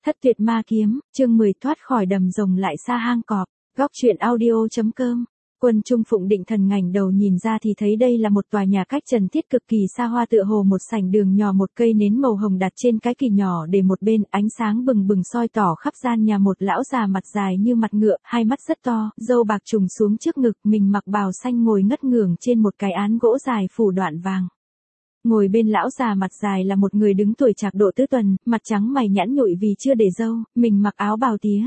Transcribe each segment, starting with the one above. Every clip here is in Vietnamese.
Thất tuyệt ma kiếm, chương 10 thoát khỏi đầm rồng lại xa hang cọp, góc truyện audio.com. Quân Trung Phụng định thần ngẩng đầu nhìn ra thì thấy đây là một tòa nhà cách Trần Thiết cực kỳ xa hoa, tựa hồ một sảnh đường nhỏ, một cây nến màu hồng đặt trên cái kỳ nhỏ để một bên, ánh sáng bừng bừng soi tỏ khắp gian nhà. Một lão già mặt dài như mặt ngựa, hai mắt rất to, râu bạc trùng xuống trước ngực, mình mặc bào xanh ngồi ngất ngưởng trên một cái án gỗ dài phủ đoạn vàng. Ngồi bên lão già mặt dài là một người đứng tuổi trạc độ tứ tuần, mặt trắng mày nhẵn nhụi vì chưa để râu, mình mặc áo bào tía.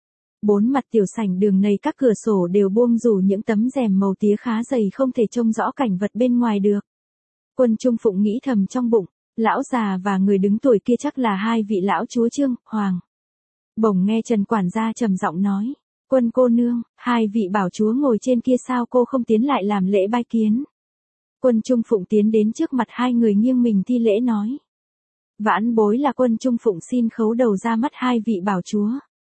Bốn mặt tiểu sảnh đường này các cửa sổ đều buông rủ những tấm rèm màu tía khá dày, không thể trông rõ cảnh vật bên ngoài được. Quân Trung Phụng nghĩ thầm trong bụng, lão già và người đứng tuổi kia chắc là hai vị lão chúa Trương, Hoàng. Bỗng nghe Trần quản gia trầm giọng nói, Quân cô nương, hai vị bảo chúa ngồi trên kia sao cô không tiến lại làm lễ bái kiến. Quân Trung Phụng tiến đến trước mặt hai người nghiêng mình thi lễ nói. Vãn bối là Quân Trung Phụng xin khấu đầu ra mắt hai vị bảo chúa.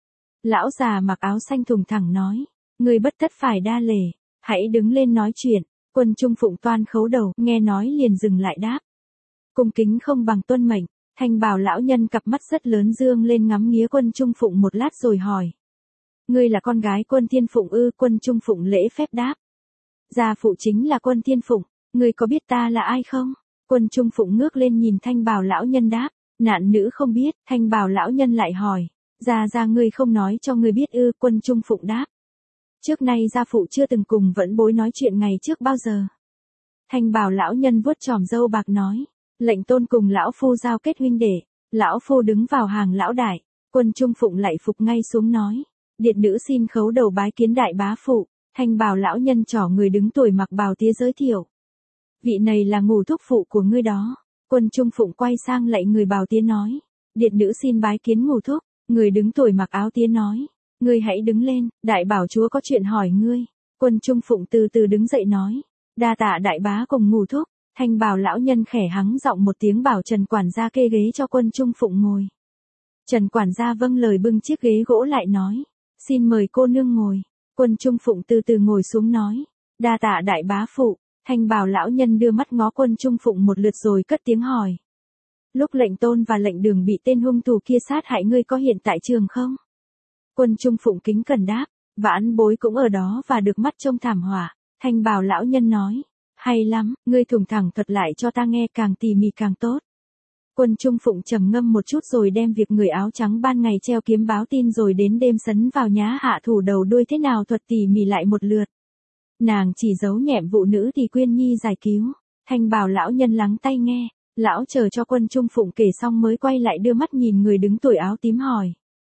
Lão già mặc áo xanh thùng thẳng nói, người bất tất phải đa lễ, hãy đứng lên nói chuyện. Quân Trung Phụng toan khấu đầu, nghe nói liền dừng lại đáp. Cung kính không bằng tuân mệnh. Thanh bào lão nhân cặp mắt rất lớn dương lên ngắm nghía Quân Trung Phụng một lát rồi hỏi. Ngươi là con gái Quân Thiên Phụng ư? Quân Trung Phụng lễ phép đáp. Gia phụ chính là Quân Thiên Phụng, ngươi có biết ta là ai không? Quân Trung Phụng ngước lên nhìn thanh bào lão nhân đáp. Nạn nữ không biết. Thanh bào lão nhân lại hỏi. Gia ngươi không nói cho ngươi biết ư? Quân Trung Phụng đáp. Trước nay gia phụ chưa từng cùng vẫn bối nói chuyện ngày trước bao giờ. Thanh bào lão nhân vuốt chòm râu bạc nói. Lệnh tôn cùng lão phu giao kết huynh đệ. Lão phu đứng vào hàng lão đại. Quân Trung Phụng lạy phục ngay xuống nói. Điện nữ xin khấu đầu bái kiến đại bá phụ. Thanh bào lão nhân trỏ người đứng tuổi mặc bào tía giới thiệu. Vị này là ngũ thúc phụ của ngươi đó. Quân Trung Phụng quay sang lạy người bào tía nói. Điện nữ xin bái kiến ngũ thúc. Người đứng tuổi mặc áo tía nói. Ngươi hãy đứng lên, đại bảo chúa có chuyện hỏi ngươi. Quân Trung Phụng từ từ đứng dậy nói. Đa tạ đại bá cùng ngũ thúc. Thanh bào lão nhân khẽ hắng giọng một tiếng bảo Trần quản gia kê ghế cho Quân Trung Phụng ngồi. Trần quản gia vâng lời bưng chiếc ghế gỗ lại nói. Xin mời cô nương ngồi. Quân Trung Phụng từ từ ngồi xuống nói. Đa tạ đại bá phụ. Thanh bào lão nhân đưa mắt ngó Quân Trung Phụng một lượt rồi cất tiếng hỏi. Lúc lệnh tôn và lệnh đường bị tên hung thủ kia sát hại ngươi có hiện tại trường không? Quân Trung Phụng kính cẩn đáp. Vãn bối cũng ở đó và được mắt trông thảm họa. Thanh bào lão nhân nói. Hay lắm, ngươi thủng thẳng thuật lại cho ta nghe, càng tỉ mỉ càng tốt. Quân Trung Phụng trầm ngâm một chút rồi đem việc người áo trắng ban ngày treo kiếm báo tin rồi đến đêm sấn vào nhá hạ thủ đầu đuôi thế nào thuật tỉ mỉ lại một lượt. Nàng chỉ giấu nhẹm vụ nữ thì Quyên Nhi giải cứu. Thanh bào lão nhân lắng tai nghe. Lão chờ cho Quân Trung Phụng kể xong mới quay lại đưa mắt nhìn người đứng tuổi áo tím hỏi.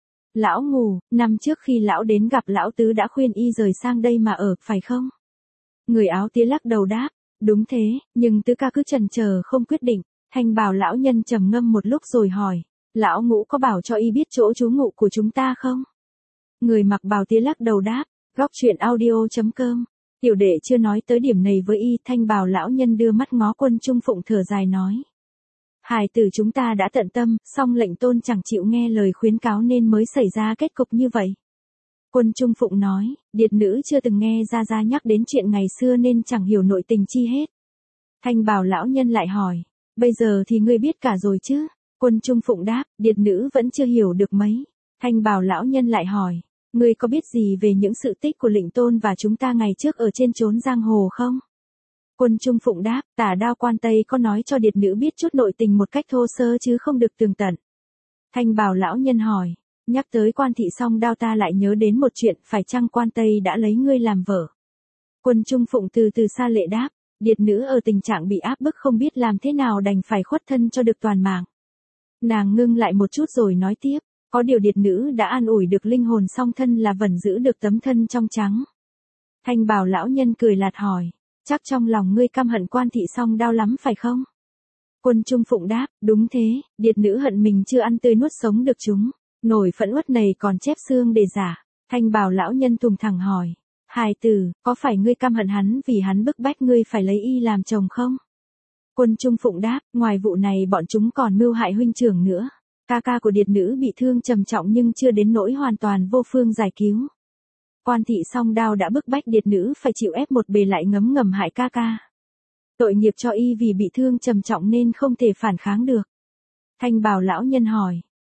Lão ngù, năm trước khi lão đến gặp lão tứ đã khuyên y rời sang đây mà ở, phải không? Người áo tía lắc đầu đáp. Đúng thế, nhưng tứ ca cứ chần chờ không quyết định. Thanh bào lão nhân trầm ngâm một lúc rồi hỏi. Lão ngũ có bảo cho y biết chỗ trú ngụ của chúng ta không? Người mặc bào tía lắc đầu đáp. Góc truyện audio.com. Tiểu đệ chưa nói tới điểm này với y. Thanh bào lão nhân đưa mắt ngó Quân Trung Phụng thở dài nói. Hài tử chúng ta đã tận tâm, song lệnh tôn chẳng chịu nghe lời khuyến cáo nên mới xảy ra kết cục như vậy. Quân Trung Phụng nói, điệt nữ chưa từng nghe gia nhắc đến chuyện ngày xưa nên chẳng hiểu nội tình chi hết. Thanh bào lão nhân lại hỏi, bây giờ thì ngươi biết cả rồi chứ? Quân Trung Phụng đáp, điệt nữ vẫn chưa hiểu được mấy. Thanh bào lão nhân lại hỏi, ngươi có biết gì về những sự tích của lệnh tôn và chúng ta ngày trước ở trên chốn giang hồ không? Quân Trung Phụng đáp, Tả Đao Quan Tây có nói cho điệt nữ biết chút nội tình một cách thô sơ chứ không được tường tận. Thanh bào lão nhân hỏi, nhắc tới Quan Thị Song Đao ta lại nhớ đến một chuyện, phải chăng Quan Tây đã lấy ngươi làm vợ? Quân Trung Phụng từ từ xa lệ đáp, điệt nữ ở tình trạng bị áp bức không biết làm thế nào đành phải khuất thân cho được toàn mạng. Nàng ngưng lại một chút rồi nói tiếp, có điều điệt nữ đã an ủi được linh hồn song thân là vẫn giữ được tấm thân trong trắng. Thanh bào lão nhân cười lạt hỏi, chắc trong lòng ngươi căm hận Quan Thị Song Đao lắm phải không? Quân Trung Phụng đáp, đúng thế, điệt nữ hận mình chưa ăn tươi nuốt sống được chúng. Nổi phẫn uất này còn chép xương để giả. Thanh bào lão nhân thùng thẳng hỏi. Hài tử, có phải ngươi căm hận hắn vì hắn bức bách ngươi phải lấy y làm chồng không? Quân Trung Phụng đáp, ngoài vụ này bọn chúng còn mưu hại huynh trưởng nữa. Ca ca của điệt nữ bị thương trầm trọng nhưng chưa đến nỗi hoàn toàn vô phương giải cứu. Quan Thị Song Đao đã bức bách điệt nữ phải chịu ép một bề lại ngấm ngầm hại ca ca. Tội nghiệp cho y vì bị thương trầm trọng nên không thể phản kháng được. Thanh bào lão nhân hỏi.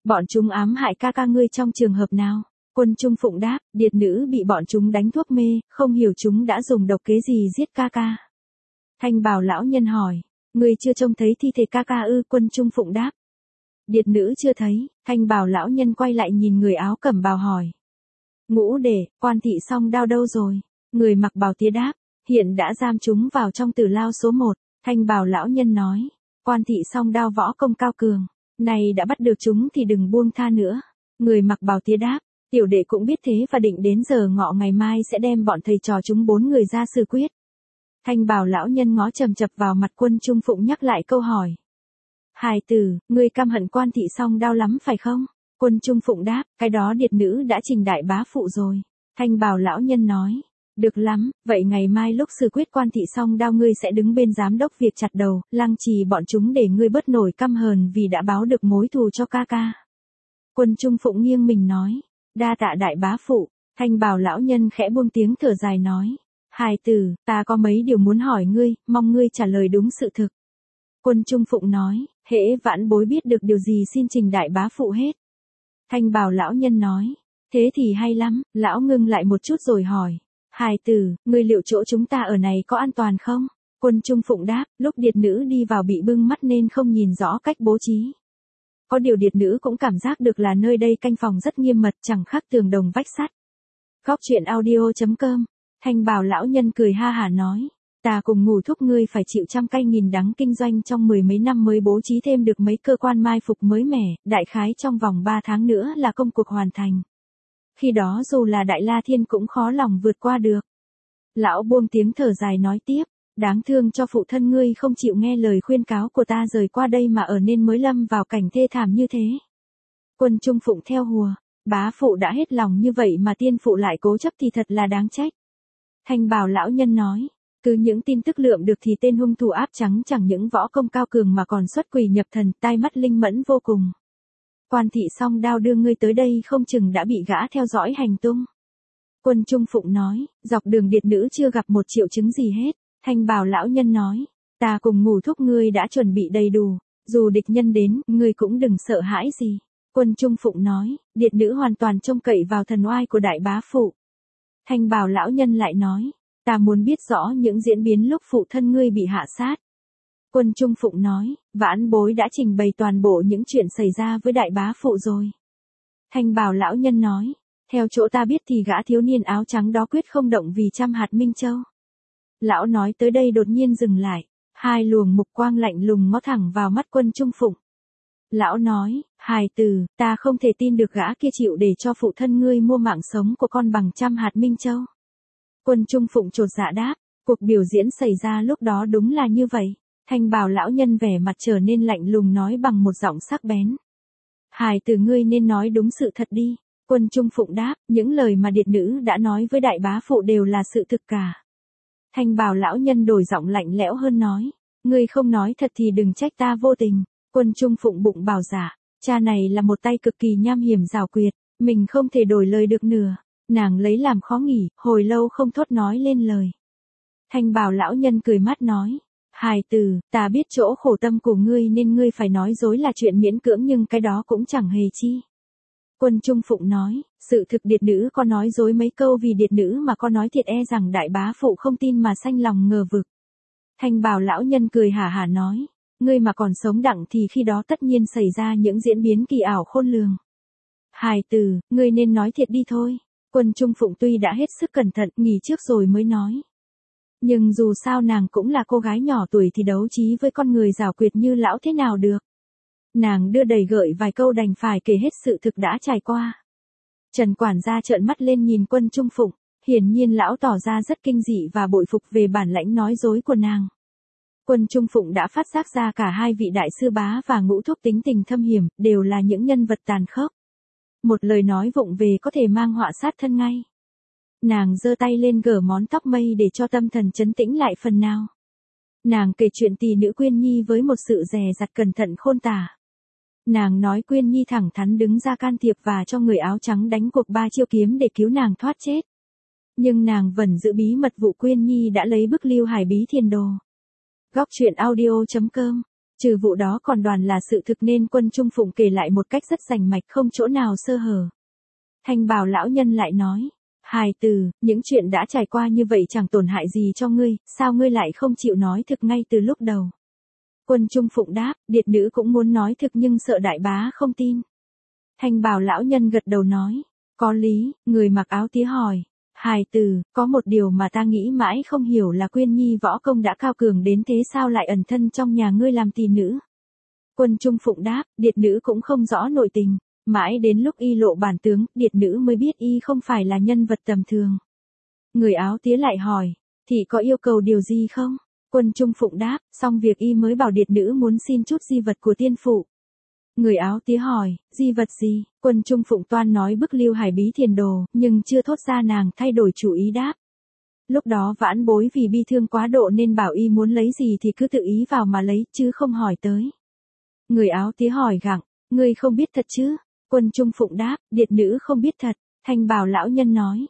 Bọn chúng ám hại ca ca ngươi trong trường hợp nào? Quân Trung Phụng đáp, điệt nữ bị bọn chúng đánh thuốc mê, không hiểu chúng đã dùng độc kế gì giết ca ca. Thanh bào lão nhân hỏi, ngươi chưa trông thấy thi thể ca ca ư? Quân Trung Phụng đáp, điệt nữ chưa thấy. Thanh bào lão nhân quay lại nhìn người áo cẩm bào hỏi, Ngũ Đệ, Quan Thị Song Đao đâu rồi? Người mặc bào tía đáp, hiện đã giam chúng vào trong tử lao số 1. Thanh bào lão nhân nói, Quan Thị Song Đao võ công cao cường, này đã bắt được chúng thì đừng buông tha nữa. Người mặc bào tía đáp, tiểu đệ cũng biết thế và định đến giờ ngọ ngày mai sẽ đem bọn thầy trò chúng 4 người ra xử quyết. Thanh bào lão nhân ngó chầm chập vào mặt Quân Trung Phụng nhắc lại câu hỏi. Hài tử, ngươi căm hận Quan Thị Song Đao lắm phải không? Quân Trung Phụng đáp, cái đó điệt nữ đã trình đại bá phụ rồi. Thanh bào lão nhân nói, được lắm, vậy ngày mai lúc xử quyết Quan Thị Song Đao ngươi sẽ đứng bên giám đốc việc chặt đầu, lăng trì bọn chúng để ngươi bớt nổi căm hờn vì đã báo được mối thù cho ca ca. Quân Trung Phụng nghiêng mình nói, đa tạ đại bá phụ. Thanh bào lão nhân khẽ buông tiếng thở dài nói, hài tử, ta có mấy điều muốn hỏi ngươi, mong ngươi trả lời đúng sự thực. Quân Trung Phụng nói, hễ vãn bối biết được điều gì xin trình đại bá phụ hết. Thanh bào lão nhân nói, thế thì hay lắm. Lão ngưng lại một chút rồi hỏi, hài tử, ngươi liệu chỗ chúng ta ở này có an toàn không? Quân Trung Phụng đáp, lúc điệt nữ đi vào bị bưng mắt nên không nhìn rõ cách bố trí. Có điều điệt nữ cũng cảm giác được là nơi đây canh phòng rất nghiêm mật, chẳng khác tường đồng vách sắt. Góc truyện audio.com. Thanh bào lão nhân cười ha hả nói, ta cùng ngủ thúc ngươi phải chịu trăm cay nghìn đắng kinh doanh trong 10 mấy năm mới bố trí thêm được mấy cơ quan mai phục mới mẻ, đại khái trong vòng 3 tháng nữa là công cuộc hoàn thành. Khi đó dù là Đại La Thiên cũng khó lòng vượt qua được. Lão buông tiếng thở dài nói tiếp, đáng thương cho phụ thân ngươi không chịu nghe lời khuyên cáo của ta rời qua đây mà ở nên mới lâm vào cảnh thê thảm như thế. Quân Trung Phụng theo hùa, bá phụ đã hết lòng như vậy mà tiên phụ lại cố chấp thì thật là đáng trách. Thanh bào lão nhân nói, cứ những tin tức lượm được thì tên hung thủ áp trắng chẳng những võ công cao cường mà còn xuất quỷ nhập thần, tai mắt linh mẫn vô cùng. Quan Thị Song Đao đưa ngươi tới đây không chừng đã bị gã theo dõi hành tung. Quân Trung Phụng nói, dọc đường điệt nữ chưa gặp một triệu chứng gì hết. Thanh bào lão nhân nói, ta cùng ngủ thúc ngươi đã chuẩn bị đầy đủ, dù địch nhân đến, ngươi cũng đừng sợ hãi gì. Quân Trung Phụng nói, điệt nữ hoàn toàn trông cậy vào thần oai của đại bá phụ. Thanh bào lão nhân lại nói, ta muốn biết rõ những diễn biến lúc phụ thân ngươi bị hạ sát. Quân Trung Phụng nói, vãn bối đã trình bày toàn bộ những chuyện xảy ra với đại bá phụ rồi. Thanh bào lão nhân nói, theo chỗ ta biết thì gã thiếu niên áo trắng đó quyết không động vì trăm hạt minh châu. Lão nói tới đây đột nhiên dừng lại, hai luồng mục quang lạnh lùng ngó thẳng vào mắt Quân Trung Phụng. Lão nói, hài tử, ta không thể tin được gã kia chịu để cho phụ thân ngươi mua mạng sống của con bằng trăm hạt minh châu. Quân Trung Phụng chột dạ đáp, cuộc biểu diễn xảy ra lúc đó đúng là như vậy. Thanh bào lão nhân vẻ mặt trở nên lạnh lùng nói bằng một giọng sắc bén. Hài tử ngươi nên nói đúng sự thật đi. Quân Trung Phụng đáp, những lời mà điệt nữ đã nói với đại bá phụ đều là sự thực cả. Thanh bào lão nhân đổi giọng lạnh lẽo hơn nói, ngươi không nói thật thì đừng trách ta vô tình. Quân Trung Phụng bụng bảo dạ, cha này là một tay cực kỳ nham hiểm giảo quyệt, mình không thể đổi lời được nửa. Nàng lấy làm khó nghỉ, hồi lâu không thốt nói lên lời. Thanh bào lão nhân cười mát nói, hài tử, ta biết chỗ khổ tâm của ngươi nên ngươi phải nói dối là chuyện miễn cưỡng nhưng cái đó cũng chẳng hề chi. Quân Trung Phụng nói, sự thực điệt nữ có nói dối mấy câu vì điệt nữ mà có nói thiệt e rằng đại bá phụ không tin mà sanh lòng ngờ vực. Thanh bào lão nhân cười hả hả nói, ngươi mà còn sống đặng thì khi đó tất nhiên xảy ra những diễn biến kỳ ảo khôn lường. Hài tử, ngươi nên nói thiệt đi thôi. Quân Trung Phụng tuy đã hết sức cẩn thận nghỉ trước rồi mới nói. Nhưng dù sao nàng cũng là cô gái nhỏ tuổi thì đấu trí với con người giảo quyệt như lão thế nào được. Nàng đưa đầy gợi vài câu đành phải kể hết sự thực đã trải qua. Trần quản gia trợn mắt lên nhìn Quân Trung Phụng, hiển nhiên lão tỏ ra rất kinh dị và bội phục về bản lãnh nói dối của nàng. Quân Trung Phụng đã phát giác ra cả hai vị đại sư bá và Ngũ Thúc tính tình thâm hiểm, đều là những nhân vật tàn khốc. Một lời nói vụng về có thể mang họa sát thân ngay. Nàng giơ tay lên gỡ món tóc mây để cho tâm thần trấn tĩnh lại phần nào. Nàng kể chuyện tỷ nữ Quyên Nhi với một sự dè dặt cẩn thận khôn tả. Nàng nói Quyên Nhi thẳng thắn đứng ra can thiệp và cho người áo trắng đánh cuộc 3 chiêu kiếm để cứu nàng thoát chết. Nhưng nàng vẫn giữ bí mật vụ Quyên Nhi đã lấy bức Lưu Hải Bí Thiền Đồ. Góc truyện audio.com Trừ vụ đó còn đoàn là sự thực nên Quân Trung Phụng kể lại một cách rất rành mạch không chỗ nào sơ hở. Thanh bào lão nhân lại nói, hài tử, những chuyện đã trải qua như vậy chẳng tổn hại gì cho ngươi, sao ngươi lại không chịu nói thực ngay từ lúc đầu? Quân Trung Phụng đáp, điệt nữ cũng muốn nói thực nhưng sợ đại bá không tin. Thanh bào lão nhân gật đầu nói, có lý. Người mặc áo tía hỏi, hài tử, có một điều mà ta nghĩ mãi không hiểu là Quyên Nhi võ công đã cao cường đến thế sao lại ẩn thân trong nhà ngươi làm tỳ nữ? Quân Trung Phụng đáp, điệt nữ cũng không rõ nội tình, mãi đến lúc y lộ bản tướng, điệt nữ mới biết y không phải là nhân vật tầm thường. Người áo tía lại hỏi, thị có yêu cầu điều gì không? Quân Trung Phụng đáp, xong việc y mới bảo điệt nữ muốn xin chút di vật của tiên phụ. Người áo tía hỏi, di vật gì? Quân Trung Phụng toan nói bức Lưu Hải Bí Thiền Đồ, nhưng chưa thốt ra nàng thay đổi chủ ý đáp. Lúc đó Vãn Bối vì bi thương quá độ nên bảo y muốn lấy gì thì cứ tự ý vào mà lấy, chứ không hỏi tới. Người áo tía hỏi gặng, ngươi không biết thật chứ? Quân Trung Phụng đáp, điệt nữ không biết thật. Thanh bào lão nhân nói,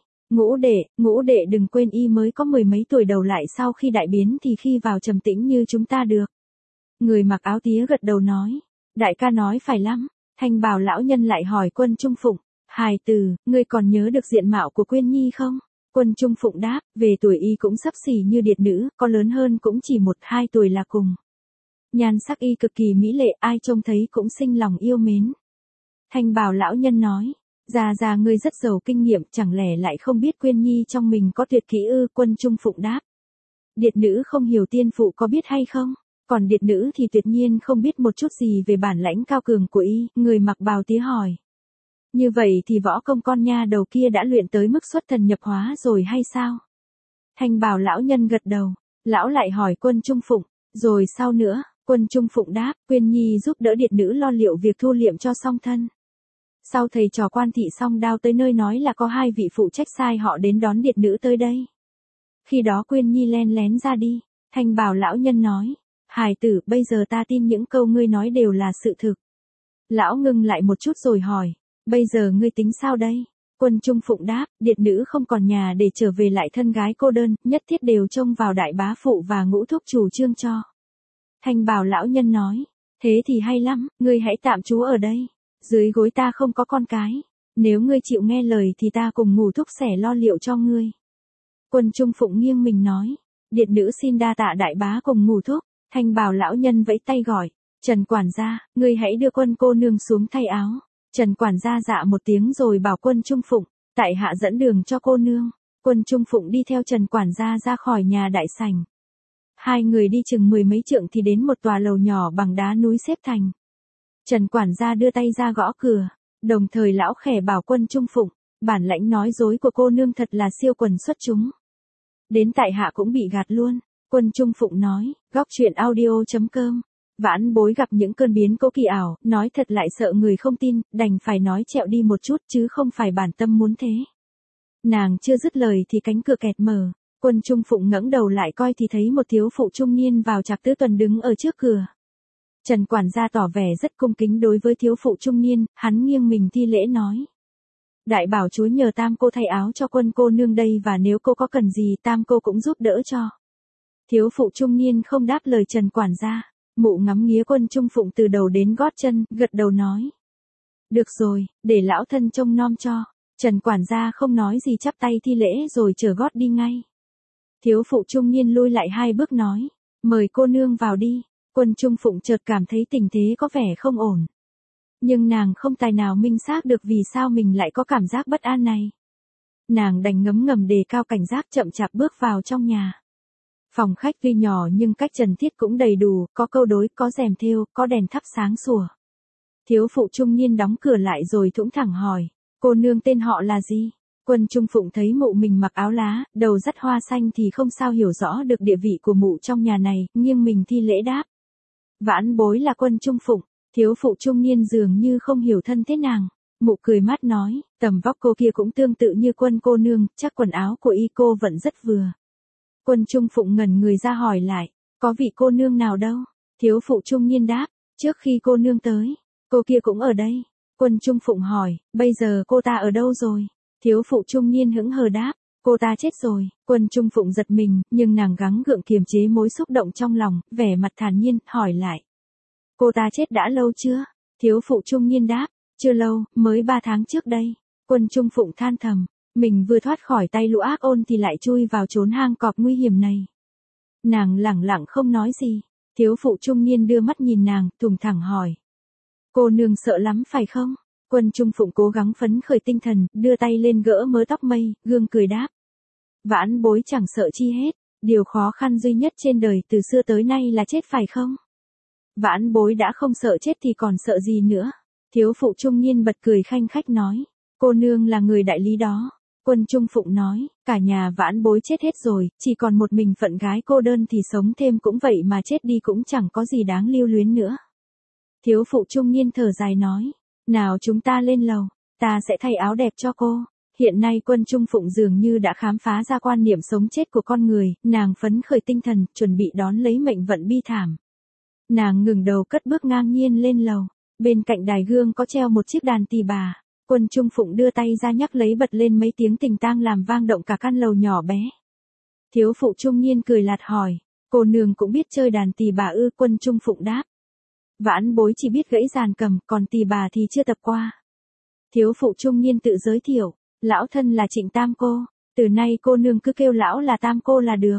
ngũ đệ đừng quên y mới có 10 mấy tuổi đầu lại sau khi đại biến thì khi vào trầm tĩnh như chúng ta được. Người mặc áo tía gật đầu nói, đại ca nói phải lắm. Thanh bào lão nhân lại hỏi Quân Trung Phụng, hài tử, ngươi còn nhớ được diện mạo của Quyên Nhi không? Quân Trung Phụng đáp, về tuổi y cũng xấp xỉ như điệt nữ, có lớn hơn cũng chỉ 1-2 tuổi là cùng. Nhan sắc y cực kỳ mỹ lệ, ai trông thấy cũng sinh lòng yêu mến. Thanh bào lão nhân nói, già ngươi rất giàu kinh nghiệm, chẳng lẽ lại không biết Quyên Nhi trong mình có tuyệt kỹ ư? Quân Trung Phụng đáp, điệt nữ không hiểu tiên phụ có biết hay không, còn điệt nữ thì tuyệt nhiên không biết một chút gì về bản lãnh cao cường của y. Người mặc bào tía hỏi, như vậy thì võ công con nha đầu kia đã luyện tới mức xuất thần nhập hóa rồi hay sao? Thanh bào lão nhân gật đầu, lão lại hỏi Quân Trung Phụng, rồi sao nữa? Quân Trung Phụng đáp, Quyên Nhi giúp đỡ điệt nữ lo liệu việc thu liệm cho song thân. Sau thầy trò Quan Thị Song Đao tới nơi nói là có 2 vị phụ trách sai họ đến đón điệt nữ tới đây. Khi đó Quyên Nhi len lén ra đi. Thanh bào lão nhân nói, hài tử, bây giờ ta tin những câu ngươi nói đều là sự thực. Lão ngưng lại một chút rồi hỏi, bây giờ ngươi tính sao đây? Quân Trung Phụng đáp, điệt nữ không còn nhà để trở về lại thân gái cô đơn, nhất thiết đều trông vào đại bá phụ và ngũ thúc chủ trương cho. Thanh bào lão nhân nói, thế thì hay lắm, ngươi hãy tạm trú ở đây. Dưới gối ta không có con cái. Nếu ngươi chịu nghe lời thì ta cùng ngũ thúc sẽ lo liệu cho ngươi. Quân Trung Phụng nghiêng mình nói, điệt nữ xin đa tạ đại bá cùng ngũ thúc. Thanh bào lão nhân vẫy tay gọi, Trần quản gia, ngươi hãy đưa Quân cô nương xuống thay áo. Trần quản gia dạ một tiếng rồi bảo Quân Trung Phụng, tại hạ dẫn đường cho cô nương. Quân Trung Phụng đi theo Trần quản gia ra khỏi nhà đại sảnh. Hai người đi chừng 10 mấy trượng thì đến một tòa lầu nhỏ bằng đá núi xếp thành. Trần quản gia đưa tay ra gõ cửa, đồng thời lão khẽ bảo Quân Trung Phụng, bản lãnh nói dối của cô nương thật là siêu quần xuất chúng. Đến tại hạ cũng bị gạt luôn. Quân Trung Phụng nói, góc truyện audio.com. Vãn Bối gặp những cơn biến cố kỳ ảo, nói thật lại sợ người không tin, đành phải nói trẹo đi một chút chứ không phải bản tâm muốn thế. Nàng chưa dứt lời thì cánh cửa kẹt mở. Quân Trung Phụng ngẩng đầu lại coi thì thấy một thiếu phụ trung niên vào trạc tứ tuần đứng ở trước cửa. Trần quản gia tỏ vẻ rất cung kính đối với thiếu phụ trung niên, hắn nghiêng mình thi lễ nói. Đại bảo chúa nhờ tam cô thay áo cho Quân cô nương đây và nếu cô có cần gì tam cô cũng giúp đỡ cho. Thiếu phụ trung niên không đáp lời Trần quản gia, mụ ngắm nghía Quân Trung Phụng từ đầu đến gót chân, gật đầu nói. Được rồi, để lão thân trông nom cho. Trần quản gia không nói gì chắp tay thi lễ rồi chở gót đi ngay. Thiếu phụ trung niên lui lại 2 bước nói, mời cô nương vào đi. Quân Trung Phụng chợt cảm thấy tình thế có vẻ không ổn. Nhưng nàng không tài nào minh xác được vì sao mình lại có cảm giác bất an này. Nàng đành ngấm ngầm đề cao cảnh giác chậm chạp bước vào trong nhà. Phòng khách tuy nhỏ nhưng cách trần thiết cũng đầy đủ, có câu đối, có rèm thêu, có đèn thắp sáng sủa. Thiếu phụ trung niên đóng cửa lại rồi thủng thẳng hỏi, cô nương tên họ là gì? Quân Trung Phụng thấy mụ mình mặc áo lá, đầu dắt hoa xanh thì không sao hiểu rõ được địa vị của mụ trong nhà này, nghiêng mình thi lễ đáp. Vãn Bối là Quân Trung Phụng. Thiếu phụ trung niên dường như không hiểu thân thế nàng. Mụ cười mát nói, tầm vóc cô kia cũng tương tự như Quân cô nương, chắc quần áo của y cô vẫn rất vừa. Quân Trung Phụng ngẩn người ra hỏi lại, có vị cô nương nào đâu? Thiếu phụ trung niên đáp, trước khi cô nương tới, cô kia cũng ở đây. Quân Trung Phụng hỏi, bây giờ cô ta ở đâu rồi? Thiếu phụ trung niên hững hờ đáp, cô ta chết rồi. Quân Trung Phụng giật mình, nhưng nàng gắng gượng kiềm chế mối xúc động trong lòng, vẻ mặt thản nhiên, hỏi lại. Cô ta chết đã lâu chưa? Thiếu phụ trung niên đáp, chưa lâu, mới 3 tháng trước đây. Quân Trung Phụng than thầm, mình vừa thoát khỏi tay lũ ác ôn thì lại chui vào chốn hang cọp nguy hiểm này. Nàng lẳng lặng không nói gì. Thiếu phụ trung niên đưa mắt nhìn nàng, thùng thẳng hỏi. Cô nương sợ lắm phải không? Quân Trung Phụng cố gắng phấn khởi tinh thần, đưa tay lên gỡ mớ tóc mây, gương cười đáp. Vãn bối chẳng sợ chi hết, điều khó khăn duy nhất trên đời từ xưa tới nay là chết phải không? Vãn bối đã không sợ chết thì còn sợ gì nữa? Thiếu phụ trung niên bật cười khanh khách nói. Cô nương là người đại lý đó. Quân Trung Phụng nói, cả nhà vãn bối chết hết rồi, chỉ còn một mình phận gái cô đơn thì sống thêm cũng vậy mà chết đi cũng chẳng có gì đáng lưu luyến nữa. Thiếu phụ trung niên thở dài nói, nào chúng ta lên lầu, ta sẽ thay áo đẹp cho cô. Hiện nay Quân Trung Phụng dường như đã khám phá ra quan niệm sống chết của con người, nàng phấn khởi tinh thần, chuẩn bị đón lấy mệnh vận bi thảm. Nàng ngừng đầu cất bước ngang nhiên lên lầu, bên cạnh đài gương có treo một chiếc đàn tỳ bà. Quân Trung Phụng đưa tay ra nhắc lấy bật lên mấy tiếng tình tang làm vang động cả căn lầu nhỏ bé. Thiếu phụ trung niên cười lạt hỏi, cô nương cũng biết chơi đàn tỳ bà ư? Quân Trung Phụng đáp. Vãn bối chỉ biết gãy giàn cầm, còn tỳ bà thì chưa tập qua. Thiếu phụ trung niên tự giới thiệu, lão thân là Trịnh Tam cô, từ nay cô nương cứ kêu lão là Tam cô là được.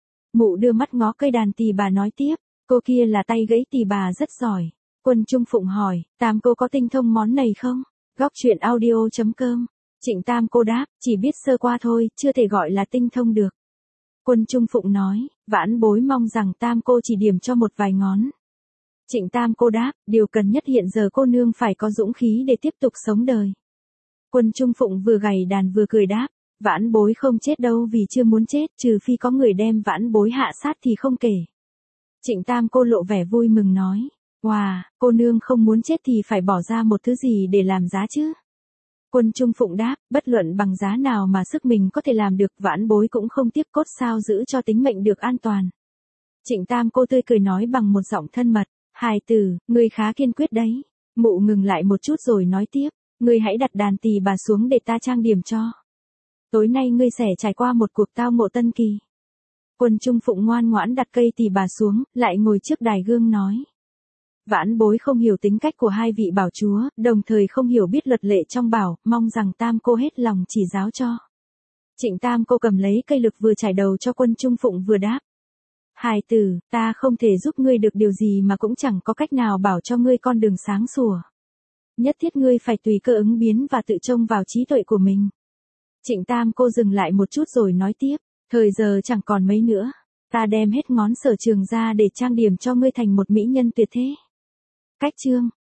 Mụ đưa mắt ngó cây đàn tỳ bà nói tiếp, cô kia là tay gãy tỳ bà rất giỏi. Quân Trung Phụng hỏi, Tam cô có tinh thông món này không? Góc truyện audio.com. Trịnh Tam cô đáp, chỉ biết sơ qua thôi, chưa thể gọi là tinh thông được. Quân Trung Phụng nói, vãn bối mong rằng Tam cô chỉ điểm cho một vài ngón. Trịnh Tam cô đáp, điều cần nhất hiện giờ cô nương phải có dũng khí để tiếp tục sống đời. Quân Trung Phụng vừa gảy đàn vừa cười đáp, vãn bối không chết đâu vì chưa muốn chết, trừ phi có người đem vãn bối hạ sát thì không kể. Trịnh Tam cô lộ vẻ vui mừng nói, wow, cô nương không muốn chết thì phải bỏ ra một thứ gì để làm giá chứ? Quân Trung Phụng đáp, bất luận bằng giá nào mà sức mình có thể làm được, vãn bối cũng không tiếc cốt sao giữ cho tính mệnh được an toàn. Trịnh Tam cô tươi cười nói bằng một giọng thân mật, hài tử, ngươi khá kiên quyết đấy. Mụ ngừng lại một chút rồi nói tiếp, ngươi hãy đặt đàn tỳ bà xuống để ta trang điểm cho. Tối nay ngươi sẽ trải qua một cuộc tao ngộ tân kỳ. Quân Trung Phụng ngoan ngoãn đặt cây tỳ bà xuống, lại ngồi trước đài gương nói. Vãn bối không hiểu tính cách của hai vị bảo chúa, đồng thời không hiểu biết luật lệ trong bảo, mong rằng Tam cô hết lòng chỉ giáo cho. Trịnh Tam cô cầm lấy cây lược vừa chải đầu cho Quân Trung Phụng vừa đáp. Hài tử, ta không thể giúp ngươi được điều gì mà cũng chẳng có cách nào bảo cho ngươi con đường sáng sủa. Nhất thiết ngươi phải tùy cơ ứng biến và tự trông vào trí tuệ của mình. Trịnh Tam cô dừng lại một chút rồi nói tiếp, thời giờ chẳng còn mấy nữa, ta đem hết ngón sở trường ra để trang điểm cho ngươi thành một mỹ nhân tuyệt thế. Cách chương